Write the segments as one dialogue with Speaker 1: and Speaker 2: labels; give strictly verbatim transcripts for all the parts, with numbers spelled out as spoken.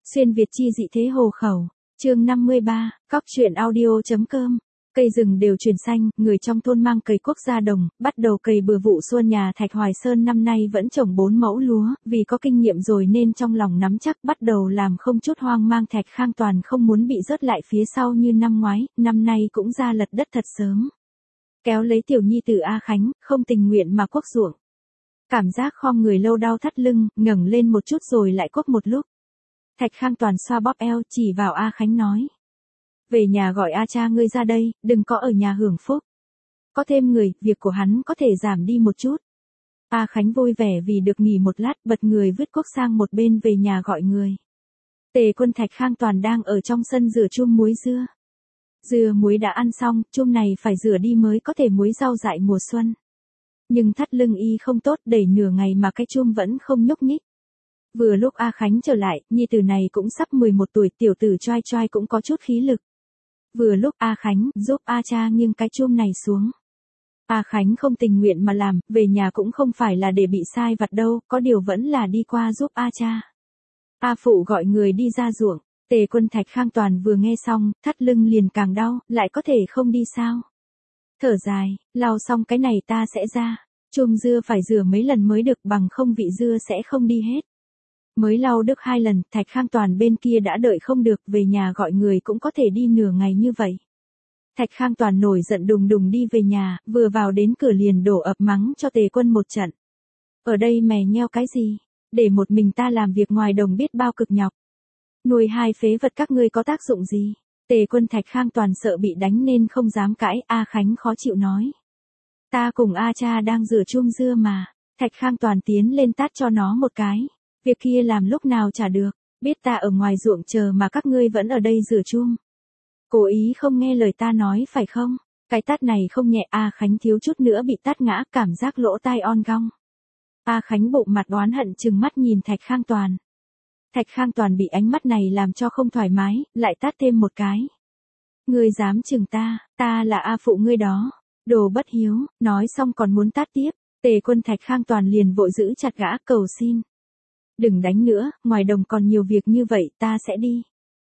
Speaker 1: Xuyên Việt chi dị thế hồ khẩu. Chương năm mươi ba, cóc truyện audio.com. Cây rừng đều chuyển xanh, người trong thôn mang cày cuốc ra đồng, bắt đầu cày bừa vụ xuân. Nhà Thạch Hoài Sơn năm nay vẫn trồng bốn mẫu lúa, vì có kinh nghiệm rồi nên trong lòng nắm chắc bắt đầu làm không chút hoang mang. Thạch Khang Toàn không muốn bị rớt lại phía sau như năm ngoái, năm nay cũng ra lật đất thật sớm. Kéo lấy tiểu nhi từ A Khánh, không tình nguyện mà cuốc ruộng. Cảm giác khom người lâu đau thắt lưng, ngẩng lên một chút rồi lại cuốc một lúc. Thạch Khang Toàn xoa bóp eo, chỉ vào A Khánh nói. Về nhà gọi A cha ngươi ra đây, đừng có ở nhà hưởng phúc. Có thêm người, việc của hắn có thể giảm đi một chút. A Khánh vui vẻ vì được nghỉ một lát, bật người vứt cuốc sang một bên về nhà gọi người. Tề Quân Thạch Khang Toàn đang ở trong sân rửa chum muối dưa. Dưa muối đã ăn xong, chum này phải rửa đi mới có thể muối rau dại mùa xuân. Nhưng thắt lưng y không tốt, đẩy nửa ngày mà cái chum vẫn không nhúc nhích. Vừa lúc A Khánh trở lại, nhi tử này cũng sắp mười một tuổi, tiểu tử choai choai cũng có chút khí lực. Vừa lúc A Khánh giúp A cha nghiêng cái chum này xuống. A Khánh không tình nguyện mà làm, về nhà cũng không phải là để bị sai vặt đâu, có điều vẫn là đi qua giúp A cha. A phụ gọi người đi ra ruộng. Tề Quân Thạch Khang Toàn vừa nghe xong, thắt lưng liền càng đau, lại có thể không đi sao? Thở dài, lau xong cái này ta sẽ ra. Chum dưa phải rửa mấy lần mới được, bằng không vị dưa sẽ không đi hết. Mới lau được hai lần, Thạch Khang Toàn bên kia đã đợi không được, về nhà gọi người cũng có thể đi nửa ngày như vậy. Thạch Khang Toàn nổi giận đùng đùng đi về nhà, vừa vào đến cửa liền đổ ập mắng cho Tề Quân một trận. Ở đây mè nheo cái gì? Để một mình ta làm việc ngoài đồng biết bao cực nhọc. Nuôi hai phế vật các ngươi có tác dụng gì? Tề Quân Thạch Khang Toàn sợ bị đánh nên không dám cãi. A Khánh khó chịu nói. Ta cùng A cha đang rửa chum dưa mà. Thạch Khang Toàn tiến lên tát cho nó một cái. Việc kia làm lúc nào trả được, biết ta ở ngoài ruộng chờ mà các ngươi vẫn ở đây rửa chum. Cố ý không nghe lời ta nói phải không? Cái tát này không nhẹ. A Khánh thiếu chút nữa bị tát ngã, cảm giác lỗ tai on gong. A Khánh bụng mặt oán hận trừng mắt nhìn Thạch Khang Toàn. Thạch Khang Toàn bị ánh mắt này làm cho không thoải mái, lại tát thêm một cái. Ngươi dám chừng ta, ta là A phụ ngươi đó. Đồ bất hiếu, nói xong còn muốn tát tiếp. Tề Quân Thạch Khang Toàn liền vội giữ chặt gã, cầu xin. Đừng đánh nữa, ngoài đồng còn nhiều việc như vậy, ta sẽ đi.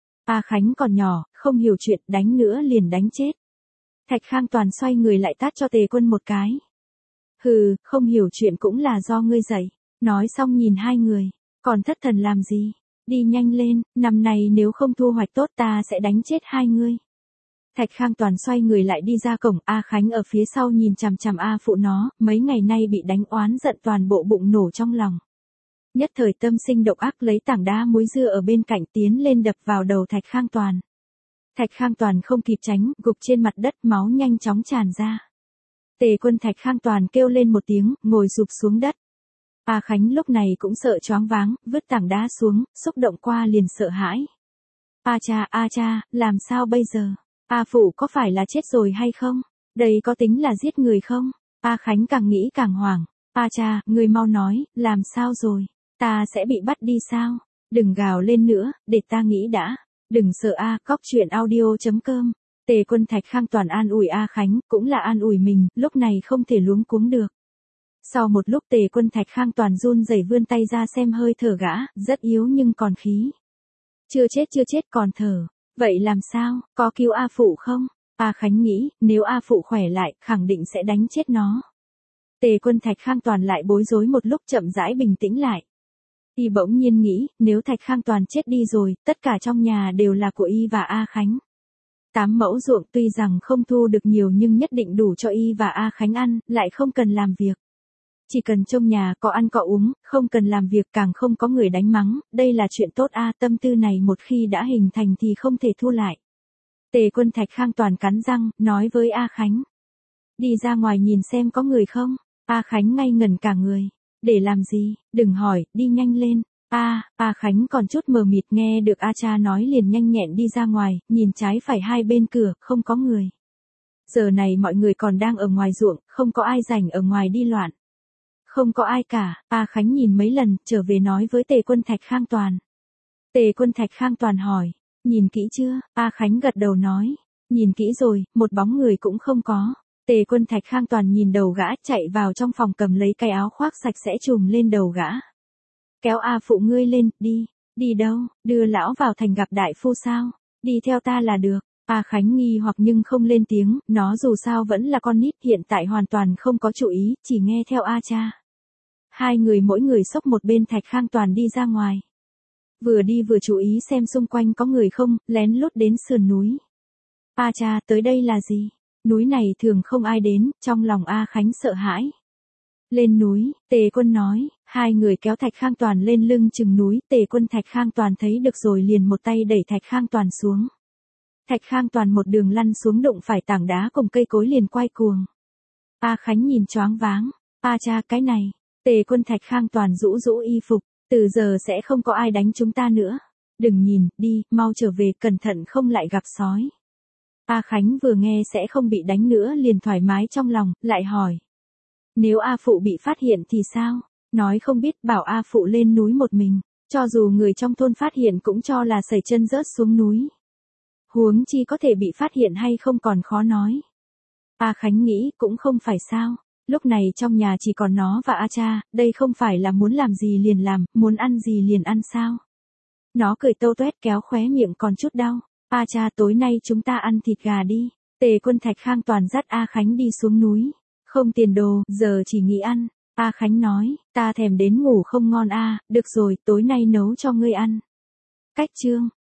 Speaker 1: A Khánh còn nhỏ, không hiểu chuyện, đánh nữa liền đánh chết. Thạch Khang Toàn xoay người lại tát cho Tề Quân một cái. Hừ, không hiểu chuyện cũng là do ngươi dạy. Nói xong nhìn hai người, còn thất thần làm gì? Đi nhanh lên, năm nay nếu không thu hoạch tốt ta sẽ đánh chết hai ngươi. Thạch Khang Toàn xoay người lại đi ra cổng. A Khánh ở phía sau nhìn chằm chằm A phụ nó, mấy ngày nay bị đánh oán giận toàn bộ bụng nổ trong lòng. Nhất thời tâm sinh độc ác, lấy tảng đá muối dưa ở bên cạnh tiến lên đập vào đầu Thạch Khang Toàn. Thạch Khang Toàn không kịp tránh, gục trên mặt đất, máu nhanh chóng tràn ra. Tề Quân Thạch Khang Toàn kêu lên một tiếng, ngồi rụp xuống đất. A Khánh lúc này cũng sợ choáng váng, vứt tảng đá xuống, xúc động qua liền sợ hãi. A cha, A cha, làm sao bây giờ? A phụ có phải là chết rồi hay không? Đây có tính là giết người không? A Khánh càng nghĩ càng hoảng. A cha, người mau nói, làm sao rồi? Ta sẽ bị bắt đi sao? Đừng gào lên nữa, để ta nghĩ đã. Đừng sợ a, cóc truyện audio.com. Tề Quân Thạch Khang Toàn an ủi A Khánh, cũng là an ủi mình, lúc này không thể luống cuống được. Sau một lúc Tề Quân Thạch Khang Toàn run rẩy vươn tay ra xem hơi thở gã, rất yếu nhưng còn khí. Chưa chết chưa chết còn thở. Vậy làm sao, có cứu A phụ không? A Khánh nghĩ, nếu A phụ khỏe lại, khẳng định sẽ đánh chết nó. Tề Quân Thạch Khang Toàn lại bối rối một lúc, chậm rãi bình tĩnh lại. Y bỗng nhiên nghĩ, nếu Thạch Khang Toàn chết đi rồi, tất cả trong nhà đều là của Y và A Khánh. Tám mẫu ruộng tuy rằng không thu được nhiều nhưng nhất định đủ cho Y và A Khánh ăn, lại không cần làm việc. Chỉ cần trong nhà có ăn có uống, không cần làm việc, càng không có người đánh mắng, đây là chuyện tốt a. Tâm tư này một khi đã hình thành thì không thể thu lại. Tề Quân Thạch Khang Toàn cắn răng, nói với A Khánh. Đi ra ngoài nhìn xem có người không? A Khánh ngây ngẩn cả người. Để làm gì? Đừng hỏi, đi nhanh lên. A, A Khánh còn chút mờ mịt, nghe được A cha nói liền nhanh nhẹn đi ra ngoài, nhìn trái phải hai bên cửa, không có người. Giờ này mọi người còn đang ở ngoài ruộng, không có ai rảnh ở ngoài đi loạn. Không có ai cả. A Khánh nhìn mấy lần, trở về nói với Tề Quân Thạch Khang Toàn. Tề Quân Thạch Khang Toàn hỏi, nhìn kỹ chưa? A Khánh gật đầu nói, nhìn kỹ rồi, một bóng người cũng không có. Tề Quân Thạch Khang Toàn nhìn đầu gã, chạy vào trong phòng cầm lấy cái áo khoác sạch sẽ trùm lên đầu gã. Kéo A phụ ngươi lên, đi, Đi đâu, đưa lão vào thành gặp đại phu sao? Đi theo ta là được. A Khánh nghi hoặc nhưng không lên tiếng, nó dù sao vẫn là con nít, hiện tại hoàn toàn không có chủ ý, chỉ nghe theo A cha. Hai người mỗi người xốc một bên, Thạch Khang Toàn đi ra ngoài. Vừa đi vừa chú ý xem xung quanh có người không, lén lút đến sườn núi. A cha, tới đây là gì? Núi này thường không ai đến, trong lòng A Khánh sợ hãi. Lên núi, Tề Quân nói, hai người kéo Thạch Khang Toàn lên lưng chừng núi, Tề Quân Thạch Khang Toàn thấy được rồi liền một tay đẩy Thạch Khang Toàn xuống. Thạch Khang Toàn một đường lăn xuống, đụng phải tảng đá cùng cây cối liền quay cuồng. A Khánh nhìn choáng váng, a cha cái này, Tề Quân Thạch Khang Toàn rũ rũ y phục, từ giờ sẽ không có ai đánh chúng ta nữa. Đừng nhìn, đi, mau trở về, cẩn thận không lại gặp sói. A Khánh vừa nghe sẽ không bị đánh nữa liền thoải mái trong lòng, lại hỏi. Nếu A Phụ bị phát hiện thì sao? Nói không biết, bảo A Phụ lên núi một mình, cho dù người trong thôn phát hiện cũng cho là sẩy chân rớt xuống núi. Huống chi có thể bị phát hiện hay không còn khó nói. A Khánh nghĩ cũng không phải sao. Lúc này trong nhà chỉ còn nó và A cha, đây không phải là muốn làm gì liền làm, muốn ăn gì liền ăn sao. Nó cười tâu tuét kéo khóe miệng còn chút đau. A cha, tối nay chúng ta ăn thịt gà đi. Tề Quân Thạch Khang Toàn dắt A Khánh đi xuống núi. Không tiền đồ, giờ chỉ nghĩ ăn. A Khánh nói, ta thèm đến ngủ không ngon a, được rồi, tối nay nấu cho ngươi ăn. Cách chương